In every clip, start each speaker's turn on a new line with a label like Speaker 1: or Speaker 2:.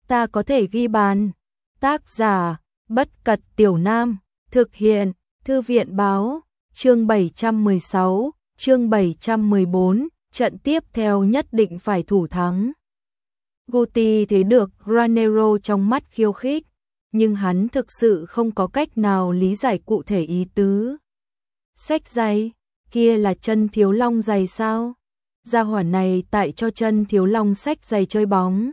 Speaker 1: ta có thể ghi bàn. Tác giả, Bất Cật Tiểu Nam, thực hiện, Thư viện báo, chương 716, chương 714, trận tiếp theo nhất định phải thủ thắng. Guti thấy được Granero trong mắt khiêu khích, nhưng hắn thực sự không có cách nào lý giải cụ thể ý tứ. Xách giày, kia là chân Thiếu Long giày sao? Gia hỏa này tại cho chân Thiếu Long xách giày chơi bóng.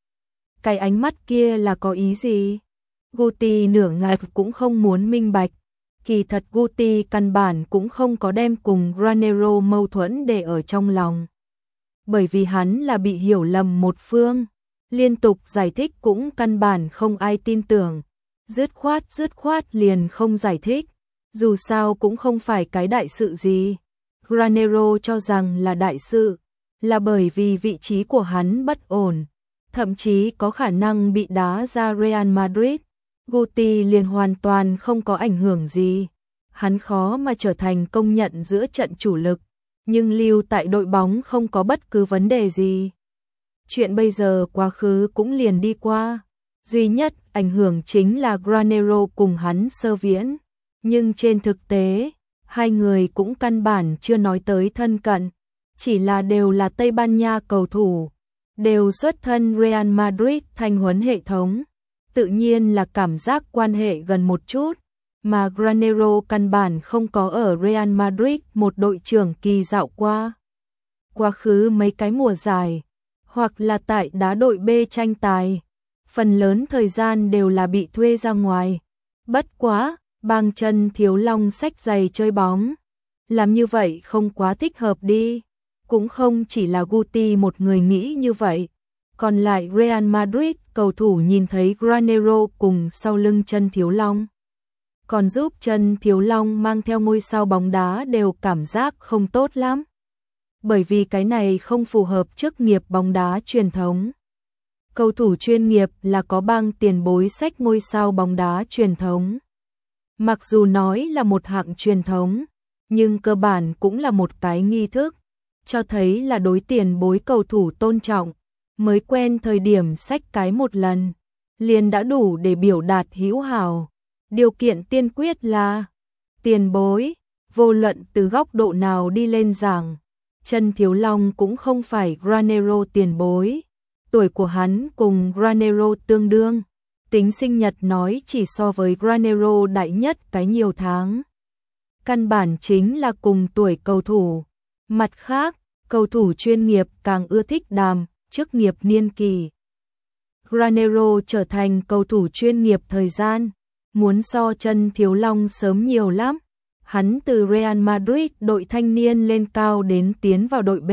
Speaker 1: Cái ánh mắt kia là có ý gì? Guti nửa ngày cũng không muốn minh bạch. Kỳ thật Guti căn bản cũng không có đem cùng Granero mâu thuẫn để ở trong lòng. Bởi vì hắn là bị hiểu lầm một phương, liên tục giải thích cũng căn bản không ai tin tưởng. Dứt khoát liền không giải thích, dù sao cũng không phải cái đại sự gì. Granero cho rằng là đại sự, là bởi vì vị trí của hắn bất ổn, thậm chí có khả năng bị đá ra Real Madrid. Guti liền hoàn toàn không có ảnh hưởng gì. Hắn khó mà trở thành công nhận giữa trận chủ lực, nhưng lưu tại đội bóng không có bất cứ vấn đề gì. Chuyện bây giờ quá khứ cũng liền đi qua. Duy nhất ảnh hưởng chính là Granero cùng hắn sơ viễn. Nhưng trên thực tế, hai người cũng căn bản chưa nói tới thân cận. Chỉ là đều là Tây Ban Nha cầu thủ, đều xuất thân Real Madrid thanh huấn hệ thống. Tự nhiên là cảm giác quan hệ gần một chút. Mà Granero căn bản không có ở Real Madrid một đội trưởng kỳ dạo qua. Quá khứ mấy cái mùa giải, hoặc là tại đá đội B tranh tài, phần lớn thời gian đều là bị thuê ra ngoài. Bất quá, bang chân Thiếu Long xách giày chơi bóng. Làm như vậy không quá thích hợp đi. Cũng không chỉ là Guti một người nghĩ như vậy. Còn lại Real Madrid cầu thủ nhìn thấy Granero cùng sau lưng chân Thiếu Long, còn giúp chân Thiếu Long mang theo ngôi sao bóng đá đều cảm giác không tốt lắm. Bởi vì cái này không phù hợp chức nghiệp bóng đá truyền thống. Cầu thủ chuyên nghiệp là có bang tiền bối xách ngôi sao bóng đá truyền thống. Mặc dù nói là một hạng truyền thống, nhưng cơ bản cũng là một cái nghi thức, cho thấy là đối tiền bối cầu thủ tôn trọng. Mới quen thời điểm xách cái một lần, liền đã đủ để biểu đạt hữu hảo. Điều kiện tiên quyết là tiền bối, vô luận từ góc độ nào đi lên giảng. Chân Thiếu Long cũng không phải Granero tiền bối. Tuổi của hắn cùng Granero tương đương. Tính sinh nhật nói chỉ so với Granero đại nhất cái nhiều tháng. Căn bản chính là cùng tuổi cầu thủ. Mặt khác, cầu thủ chuyên nghiệp càng ưa thích đàm chức nghiệp niên kỳ. Granero trở thành cầu thủ chuyên nghiệp thời gian, muốn so chân Thiếu Long sớm nhiều lắm. Hắn từ Real Madrid đội thanh niên lên cao đến tiến vào đội B.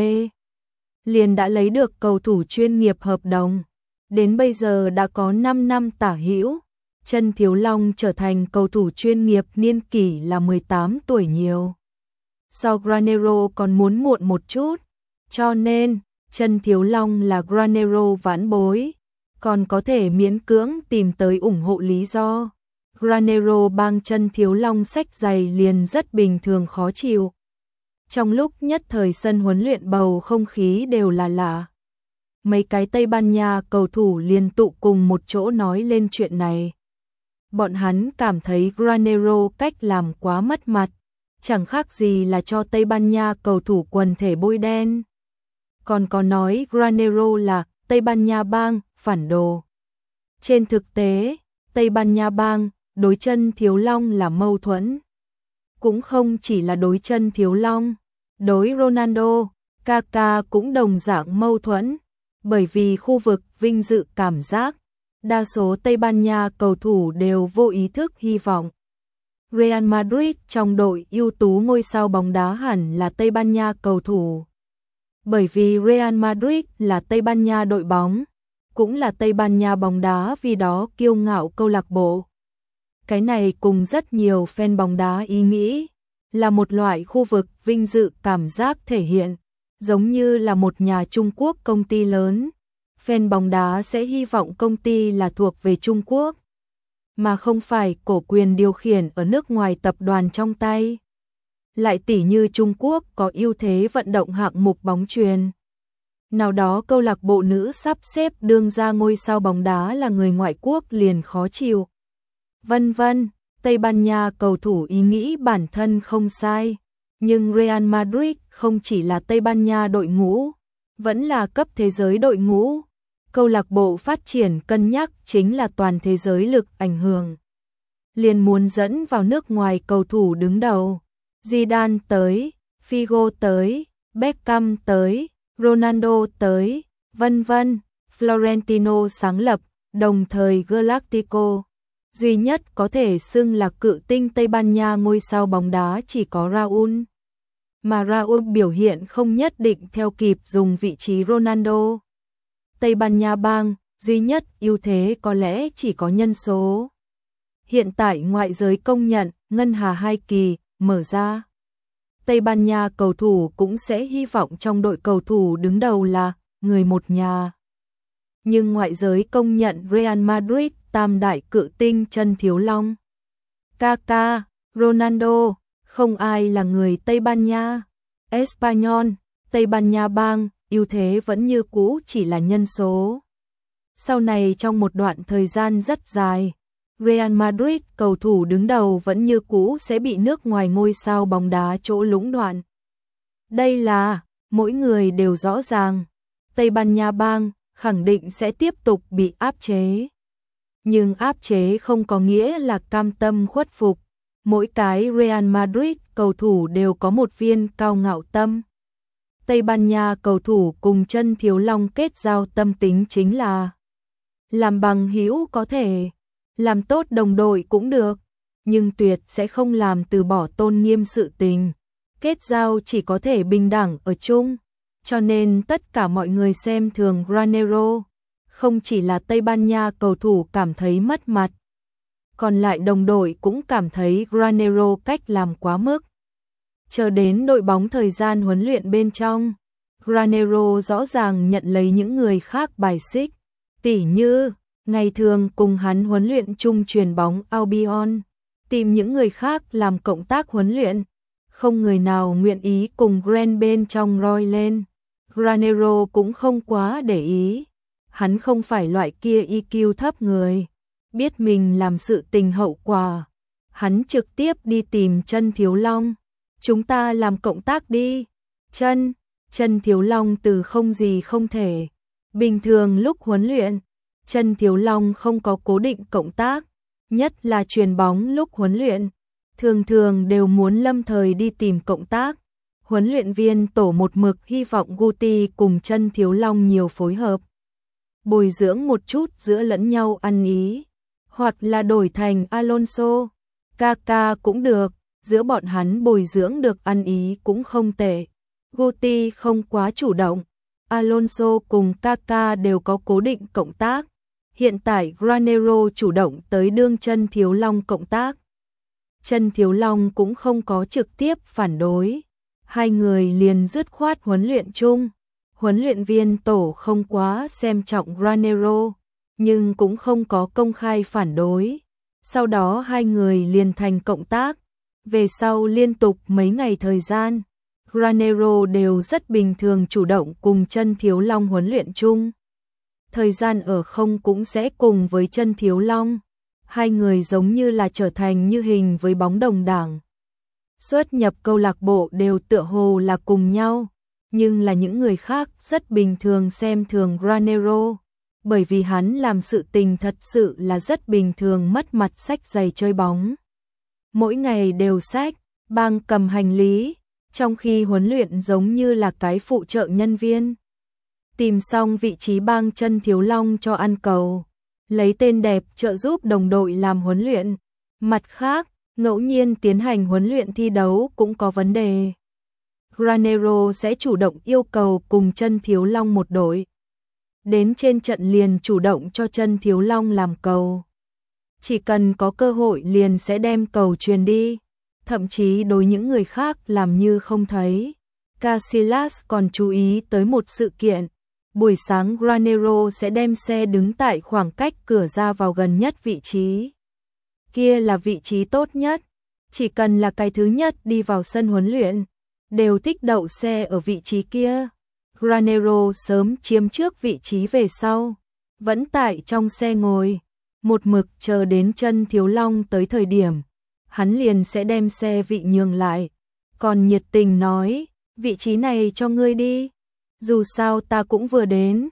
Speaker 1: Liền đã lấy được cầu thủ chuyên nghiệp hợp đồng. Đến bây giờ đã có 5 năm tả hữu. Chân Thiếu Long trở thành cầu thủ chuyên nghiệp niên kỷ là 18 tuổi nhiều. So Granero còn muốn muộn một chút. Cho nên, chân Thiếu Long là Granero vãn bối, còn có thể miễn cưỡng tìm tới ủng hộ lý do. Granero bang chân Thiếu Long xách giày liền rất bình thường khó chịu. Trong lúc nhất thời sân huấn luyện bầu không khí đều là lạ. Mấy cái Tây Ban Nha cầu thủ liên tụ cùng một chỗ nói lên chuyện này. Bọn hắn cảm thấy Granero cách làm quá mất mặt, chẳng khác gì là cho Tây Ban Nha cầu thủ quần thể bôi đen. Còn có nói Granero là Tây Ban Nha bang, phản đồ. Trên thực tế, Tây Ban Nha bang, đối chân Thiếu Long là mâu thuẫn. Cũng không chỉ là đối chân Thiếu Long, đối Ronaldo, Kaká cũng đồng dạng mâu thuẫn. Bởi vì khu vực vinh dự cảm giác, đa số Tây Ban Nha cầu thủ đều vô ý thức hy vọng Real Madrid trong đội ưu tú ngôi sao bóng đá hẳn là Tây Ban Nha cầu thủ. Bởi vì Real Madrid là Tây Ban Nha đội bóng, cũng là Tây Ban Nha bóng đá vì đó kiêu ngạo câu lạc bộ. Cái này cùng rất nhiều fan bóng đá ý nghĩ, là một loại khu vực vinh dự cảm giác thể hiện, giống như là một nhà Trung Quốc công ty lớn. Fan bóng đá sẽ hy vọng công ty là thuộc về Trung Quốc, mà không phải cổ quyền điều khiển ở nước ngoài tập đoàn trong tay. Lại tỉ như Trung Quốc có ưu thế vận động hạng mục bóng chuyền. nào đó câu lạc bộ nữ sắp xếp đương ra ngôi sao bóng đá là người ngoại quốc liền khó chịu. Vân vân, Tây Ban Nha cầu thủ ý nghĩ bản thân không sai, nhưng Real Madrid không chỉ là Tây Ban Nha đội ngũ, vẫn là cấp thế giới đội ngũ. Câu lạc bộ phát triển cân nhắc chính là toàn thế giới lực ảnh hưởng. Liền muốn dẫn vào nước ngoài cầu thủ đứng đầu. Zidane tới, Figo tới, Beckham tới, Ronaldo tới, vân vân. Florentino sáng lập, đồng thời Galactico. Duy nhất có thể xưng là cự tinh Tây Ban Nha ngôi sao bóng đá chỉ có Raúl. Mà Raúl biểu hiện không nhất định theo kịp dùng vị trí Ronaldo. Tây Ban Nha bang, duy nhất ưu thế có lẽ chỉ có nhân số. Hiện tại ngoại giới công nhận, ngân hà 2 kỳ, mở ra. Tây Ban Nha cầu thủ cũng sẽ hy vọng trong đội cầu thủ đứng đầu là người một nhà. Nhưng ngoại giới công nhận Real Madrid tam đại cự tinh chân thiếu long. Kaká, Ronaldo, không ai là người Tây Ban Nha. Espanyol, Tây Ban Nha bang, ưu thế vẫn như cũ chỉ là nhân số. Sau này trong một đoạn thời gian rất dài, Real Madrid cầu thủ đứng đầu vẫn như cũ sẽ bị nước ngoài ngôi sao bóng đá chỗ lũng đoạn. Đây là, mỗi người đều rõ ràng, Tây Ban Nha bang khẳng định sẽ tiếp tục bị áp chế. Nhưng áp chế không có nghĩa là cam tâm khuất phục. Mỗi cái Real Madrid cầu thủ đều có một viên cao ngạo tâm. Tây Ban Nha cầu thủ cùng chân thiếu long kết giao tâm tính chính là làm bằng hữu có thể, làm tốt đồng đội cũng được, nhưng tuyệt sẽ không làm từ bỏ tôn nghiêm sự tình. Kết giao chỉ có thể bình đẳng ở chung, cho nên tất cả mọi người xem thường Granero. Không chỉ là Tây Ban Nha cầu thủ cảm thấy mất mặt, còn lại đồng đội cũng cảm thấy Granero cách làm quá mức. Chờ đến đội bóng thời gian huấn luyện bên trong, Granero rõ ràng nhận lấy những người khác bài xích, tỉ như ngày thường cùng hắn huấn luyện chung chuyền bóng Albion, tìm những người khác làm cộng tác huấn luyện, không người nào nguyện ý cùng Gran bên trong roi lên. Granero cũng không quá để ý, hắn không phải loại kia EQ thấp người, biết mình làm sự tình hậu quả, hắn trực tiếp đi tìm chân thiếu long. Chúng ta làm cộng tác đi. Chân thiếu long từ không gì không thể. Bình thường lúc huấn luyện, chân thiếu long không có cố định cộng tác, nhất là chuyền bóng lúc huấn luyện, thường thường đều muốn lâm thời đi tìm cộng tác. Huấn luyện viên tổ một mực hy vọng Guti cùng chân thiếu long nhiều phối hợp, bồi dưỡng một chút giữa lẫn nhau ăn ý, hoặc là đổi thành Alonso, Kaká cũng được, giữa bọn hắn bồi dưỡng được ăn ý cũng không tệ. Guti không quá chủ động, Alonso cùng Kaká đều có cố định cộng tác. Hiện tại Granero chủ động tới đương chân thiếu long cộng tác. Chân thiếu long cũng không có trực tiếp phản đối, hai người liền dứt khoát huấn luyện chung. Huấn luyện viên tổ không quá xem trọng Granero, nhưng cũng không có công khai phản đối. Sau đó hai người liền thành cộng tác. Về sau liên tục mấy ngày thời gian, Granero đều rất bình thường chủ động cùng chân thiếu long huấn luyện chung. Thời gian ở không cũng sẽ cùng với chân thiếu long. Hai người giống như là trở thành như hình với bóng đồng đảng. Xuất nhập câu lạc bộ đều tựa hồ là cùng nhau, nhưng là những người khác rất bình thường xem thường Granero, bởi vì hắn làm sự tình thật sự là rất bình thường, mất mặt xách giày chơi bóng. Mỗi ngày đều xách, bang cầm hành lý, trong khi huấn luyện giống như là cái phụ trợ nhân viên. Tìm xong vị trí bang chân thiếu long cho ăn cầu, lấy tên đẹp trợ giúp đồng đội làm huấn luyện. Mặt khác, ngẫu nhiên tiến hành huấn luyện thi đấu cũng có vấn đề. Granero sẽ chủ động yêu cầu cùng chân thiếu long một đội. Đến trên trận liền chủ động cho chân thiếu long làm cầu. Chỉ cần có cơ hội liền sẽ đem cầu truyền đi, thậm chí đối những người khác làm như không thấy. Casillas còn chú ý tới một sự kiện. Buổi sáng Granero sẽ đem xe đứng tại khoảng cách cửa ra vào gần nhất vị trí. Kia là vị trí tốt nhất. Chỉ cần là cái thứ nhất đi vào sân huấn luyện, đều thích đậu xe ở vị trí kia. Granero sớm chiếm trước vị trí về sau, vẫn tại trong xe ngồi, một mực chờ đến chân Thiếu Long tới thời điểm, hắn liền sẽ đem xe vị nhường lại, còn nhiệt tình nói, vị trí này cho ngươi đi, dù sao ta cũng vừa đến.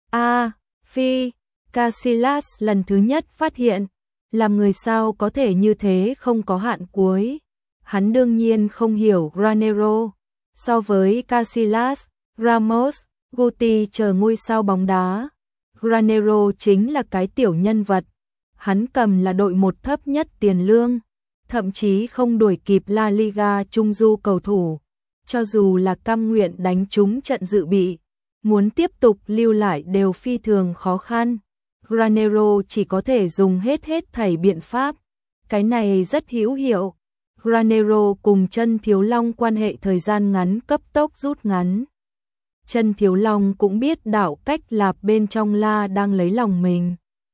Speaker 1: Phi, Casillas lần thứ nhất phát hiện, làm người sao có thể như thế không có hạn cuối. Hắn đương nhiên không hiểu Granero, so với Casillas, Ramos, Guti chờ ngôi sao bóng đá. Granero chính là cái tiểu nhân vật, hắn cầm là đội một thấp nhất tiền lương, thậm chí không đuổi kịp La Liga trung du cầu thủ, cho dù là cam nguyện đánh trúng trận dự bị, muốn tiếp tục lưu lại đều phi thường khó khăn. Granero chỉ có thể dùng hết thảy biện pháp, cái này rất hữu hiệu. Granero cùng chân Thiếu Long quan hệ thời gian ngắn cấp tốc rút ngắn. Chân Thiếu Long cũng biết đạo cách lạp bên trong La đang lấy lòng mình.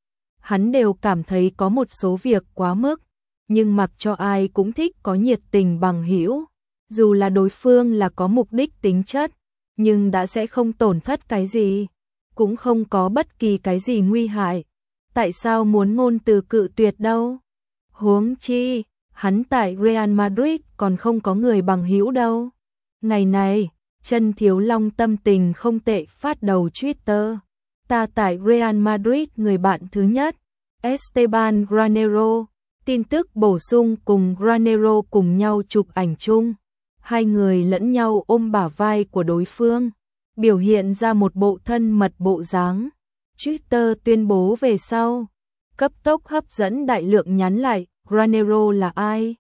Speaker 1: Hắn đều cảm thấy có một số việc quá mức, nhưng mặc cho ai cũng thích có nhiệt tình bằng hữu, dù là đối phương là có mục đích tính chất, nhưng đã sẽ không tổn thất cái gì, cũng không có bất kỳ cái gì nguy hại. Tại sao muốn ngôn từ cự tuyệt đâu? Huống chi, hắn tại Real Madrid còn không có người bằng hữu đâu. Ngày này, chân Thiếu Long tâm tình không tệ phát đầu Twitter. Ta tại Real Madrid người bạn thứ nhất, Esteban Granero. Tin tức bổ sung cùng Granero cùng nhau chụp ảnh chung. Hai người lẫn nhau ôm bả vai của đối phương, biểu hiện ra một bộ thân mật bộ dáng. Twitter tuyên bố về sau, cấp tốc hấp dẫn đại lượng nhắn lại, Granero là ai?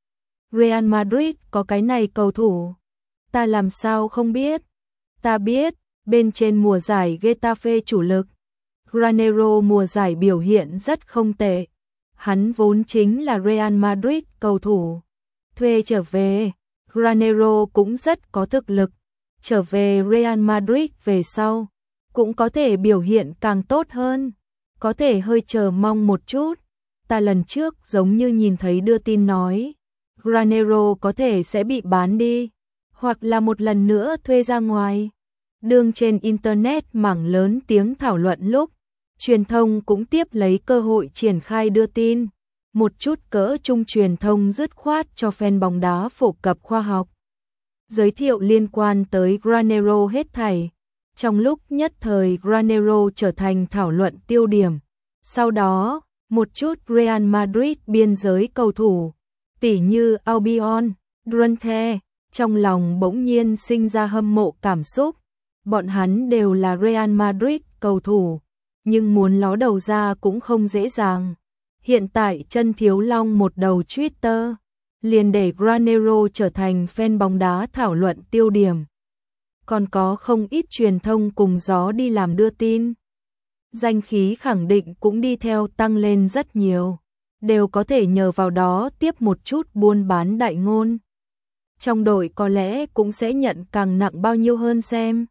Speaker 1: Real Madrid có cái này cầu thủ. Ta làm sao không biết? Ta biết, bên trên mùa giải Getafe chủ lực, Granero mùa giải biểu hiện rất không tệ. Hắn vốn chính là Real Madrid cầu thủ. Thuê trở về, Granero cũng rất có thực lực. Trở về Real Madrid về sau, cũng có thể biểu hiện càng tốt hơn. Có thể hơi chờ mong một chút. Ta lần trước giống như nhìn thấy đưa tin nói, Granero có thể sẽ bị bán đi, hoặc là một lần nữa thuê ra ngoài. Đương trên Internet mảng lớn tiếng thảo luận lúc, truyền thông cũng tiếp lấy cơ hội triển khai đưa tin. Một chút cỡ trung truyền thông dứt khoát cho fan bóng đá phổ cập khoa học. Giới thiệu liên quan tới Granero hết thảy. Trong lúc nhất thời Granero trở thành thảo luận tiêu điểm. Sau đó, một chút Real Madrid biên giới cầu thủ, tỉ như Albion, Duarte, trong lòng bỗng nhiên sinh ra hâm mộ cảm xúc. Bọn hắn đều là Real Madrid cầu thủ, nhưng muốn ló đầu ra cũng không dễ dàng. Hiện tại chân Thiếu Long một đầu Twitter, liền để Granero trở thành fan bóng đá thảo luận tiêu điểm. Còn có không ít truyền thông cùng gió đi làm đưa tin. Danh khí khẳng định cũng đi theo tăng lên rất nhiều, đều có thể nhờ vào đó tiếp một chút buôn bán đại ngôn. Trong đội có lẽ cũng sẽ nhận càng nặng bao nhiêu hơn xem.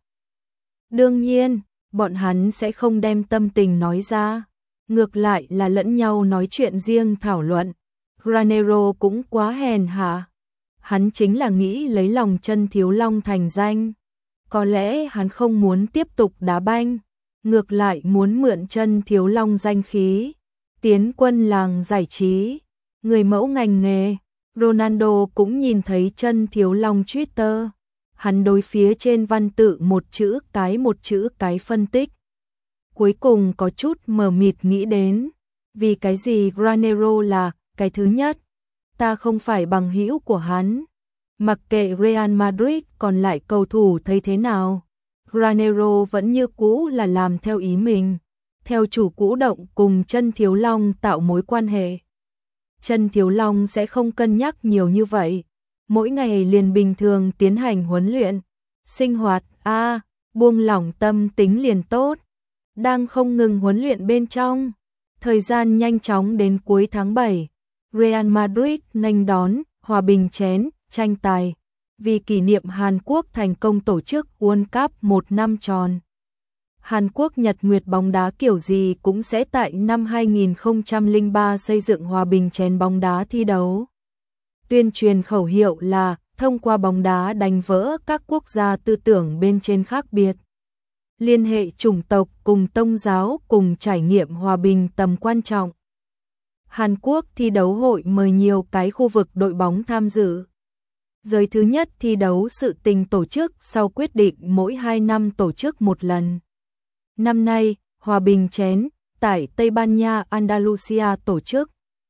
Speaker 1: Đương nhiên, bọn hắn sẽ không đem tâm tình nói ra, ngược lại là lẫn nhau nói chuyện riêng thảo luận. Granero cũng quá hèn hạ. Hắn chính là nghĩ lấy lòng chân Thiếu Long thành danh. Có lẽ hắn không muốn tiếp tục đá banh, ngược lại muốn mượn chân Thiếu Long danh khí, tiến quân làng giải trí, người mẫu ngành nghề. Ronaldo cũng nhìn thấy chân Thiếu Long Twitter. Hắn đối phía trên văn tự một chữ cái phân tích. Cuối cùng có chút mờ mịt nghĩ đến, vì cái gì Granero là cái thứ nhất? Ta không phải bằng hữu của hắn. Mặc kệ Real Madrid còn lại cầu thủ thấy thế nào, Granero vẫn như cũ là làm theo ý mình, theo chủ cũ động cùng chân Thiếu Long tạo mối quan hệ. Chân Thiếu Long sẽ không cân nhắc nhiều như vậy, mỗi ngày liền bình thường tiến hành huấn luyện, sinh hoạt, buông lỏng tâm tính liền tốt. Đang không ngừng huấn luyện bên trong, thời gian nhanh chóng đến cuối tháng 7, Real Madrid nghênh đón Hòa Bình Chén tranh tài, vì kỷ niệm Hàn Quốc thành công tổ chức World Cup 1 năm tròn. Hàn Quốc Nhật Nguyệt bóng đá kiểu gì cũng sẽ tại năm 2003 xây dựng Hòa Bình Chén bóng đá thi đấu. Tuyên truyền khẩu hiệu là thông qua bóng đá đánh vỡ các quốc gia tư tưởng bên trên khác biệt. Liên hệ chủng tộc cùng tôn giáo cùng trải nghiệm hòa bình tầm quan trọng. Hàn Quốc thi đấu hội mời nhiều cái khu vực đội bóng tham dự. Giới thứ nhất thi đấu sự tình tổ chức sau quyết định mỗi 2 năm tổ chức một lần. Năm nay, Hòa bình chén, tại Tây Ban Nha Andalusia tổ chức.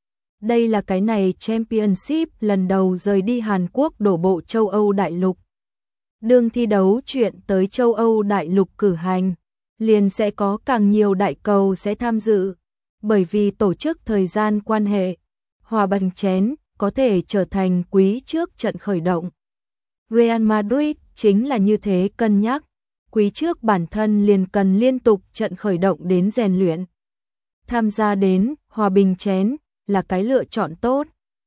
Speaker 1: Đây là cái này Championship lần đầu rời đi Hàn Quốc đổ bộ châu Âu đại lục. Đương thi đấu chuyện tới châu Âu đại lục cử hành, liền sẽ có càng nhiều đại cầu sẽ tham dự. Bởi vì tổ chức thời gian quan hệ, Hòa bình chén có thể trở thành quý trước trận khởi động. Real Madrid chính là như thế cân nhắc, quý trước bản thân liền cần liên tục trận khởi động đến rèn luyện. Tham gia đến Hòa bình chén là cái lựa chọn tốt.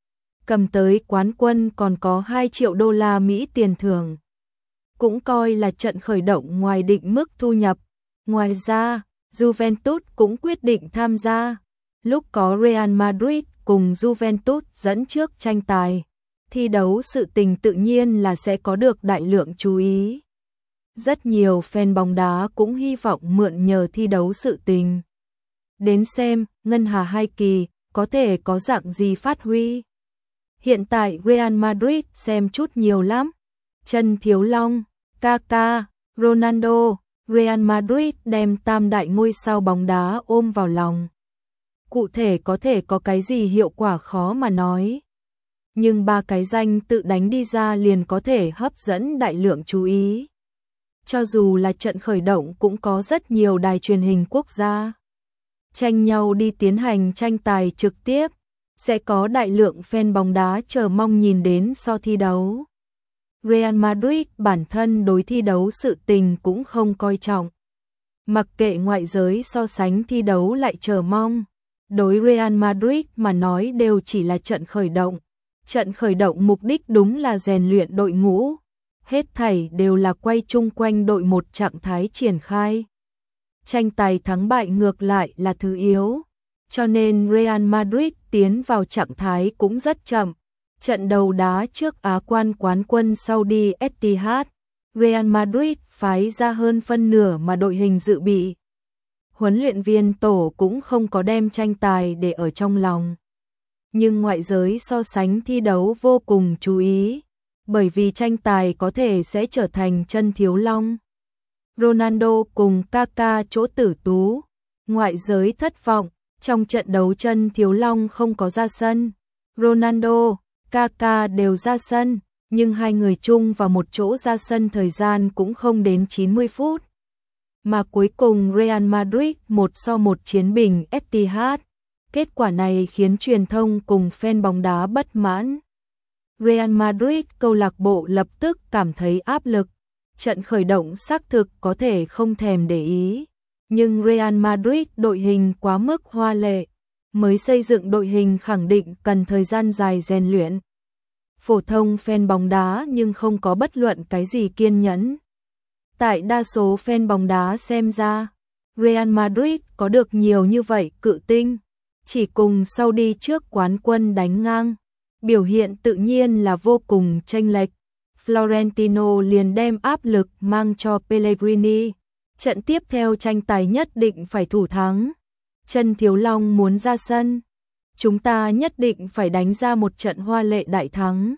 Speaker 1: Cầm tới quán quân còn có 2 triệu đô la Mỹ tiền thưởng. Cũng coi là trận khởi động ngoài định mức thu nhập. Ngoài ra, Juventus cũng quyết định tham gia. Lúc có Real Madrid cùng Juventus dẫn trước tranh tài, thi đấu sự tình tự nhiên là sẽ có được đại lượng chú ý. Rất nhiều fan bóng đá cũng hy vọng mượn nhờ thi đấu sự tình đến xem Ngân Hà hai kỳ có thể có dạng gì phát huy. Hiện tại Real Madrid xem chút nhiều lắm. Chân Thiếu Long, Kaká, Ronaldo, Real Madrid đem tam đại ngôi sao bóng đá ôm vào lòng. Cụ thể có thể có cái gì hiệu quả khó mà nói. Nhưng 3 cái danh tự đánh đi ra liền có thể hấp dẫn đại lượng chú ý. Cho dù là trận khởi động cũng có rất nhiều đài truyền hình quốc gia tranh nhau đi tiến hành tranh tài trực tiếp, sẽ có đại lượng fan bóng đá chờ mong nhìn đến so thi đấu. Real Madrid bản thân đối thi đấu sự tình cũng không coi trọng. Mặc kệ ngoại giới so sánh thi đấu lại chờ mong. Đối Real Madrid mà nói đều chỉ là trận khởi động. Trận khởi động mục đích đúng là rèn luyện đội ngũ. Hết thảy đều là quay chung quanh đội một trạng thái triển khai. Tranh tài thắng bại ngược lại là thứ yếu. Cho nên Real Madrid tiến vào trạng thái cũng rất chậm. Trận đầu đá trước Á quan quán quân Saudi Etihad, Real Madrid phái ra hơn phân nửa mà đội hình dự bị. Huấn luyện viên tổ cũng không có đem tranh tài để ở trong lòng. Nhưng ngoại giới so sánh thi đấu vô cùng chú ý, bởi vì tranh tài có thể sẽ trở thành chân Thiếu Long. Ronaldo cùng Kaká chỗ tử tú, ngoại giới thất vọng, trong trận đấu chân Thiếu Long không có ra sân. Ronaldo, Kaká đều ra sân, nhưng hai người chung vào một chỗ ra sân thời gian cũng không đến 90 phút. Mà cuối cùng Real Madrid 1-1 chiến bình Etihad. Kết quả này khiến truyền thông cùng fan bóng đá bất mãn. Real Madrid câu lạc bộ lập tức cảm thấy áp lực. Trận khởi động xác thực có thể không thèm để ý. Nhưng Real Madrid đội hình quá mức hoa lệ. Mới xây dựng đội hình khẳng định cần thời gian dài rèn luyện. Phổ thông fan bóng đá nhưng không có bất luận cái gì kiên nhẫn. Tại đa số fan bóng đá xem ra, Real Madrid có được nhiều như vậy cự tinh, chỉ cùng Saudi trước quán quân đánh ngang, biểu hiện tự nhiên là vô cùng chênh lệch. Florentino liền đem áp lực mang cho Pellegrini, trận tiếp theo tranh tài nhất định phải thủ thắng. Chân Thiếu Long muốn ra sân, chúng ta nhất định phải đánh ra một trận hoa lệ đại thắng.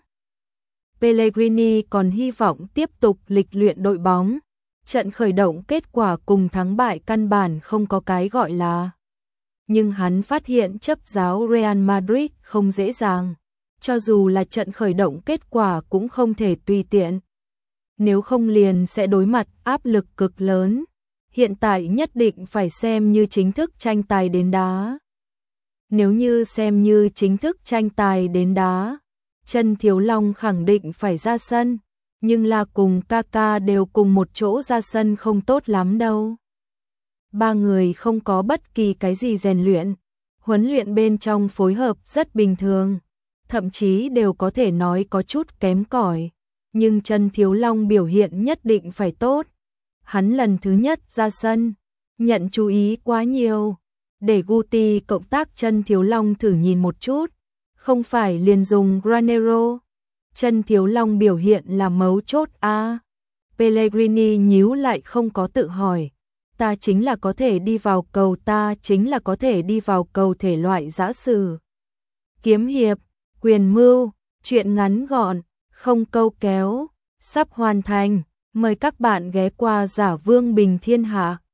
Speaker 1: Pellegrini còn hy vọng tiếp tục lịch luyện đội bóng. Trận khởi động kết quả cùng thắng bại căn bản không có cái gọi là. Nhưng hắn phát hiện chấp giáo Real Madrid không dễ dàng. Cho dù là trận khởi động kết quả cũng không thể tùy tiện. Nếu không liền sẽ đối mặt áp lực cực lớn. Hiện tại nhất định phải xem như chính thức tranh tài đến đá. Nếu như xem như chính thức tranh tài đến đá, chân Thiếu Long khẳng định phải ra sân. Nhưng là cùng Kaká đều cùng một chỗ ra sân không tốt lắm đâu. 3 người không có bất kỳ cái gì rèn luyện, huấn luyện bên trong phối hợp rất bình thường, thậm chí đều có thể nói có chút kém cỏi. Nhưng chân Thiếu Long biểu hiện nhất định phải tốt. Hắn lần thứ nhất ra sân, nhận chú ý quá nhiều. Để Guti cộng tác chân Thiếu Long thử nhìn một chút, không phải liền dùng Granero. Chân Thiếu Long biểu hiện là mấu chốt a. Pellegrini nhíu lại không có tự hỏi. Ta chính là có thể đi vào cầu, ta chính là có thể đi vào cầu thể loại giã sử. Kiếm hiệp, quyền mưu, chuyện ngắn gọn, không câu kéo, sắp hoàn thành. Mời các bạn ghé qua Giả Vương Bình Thiên Hạ.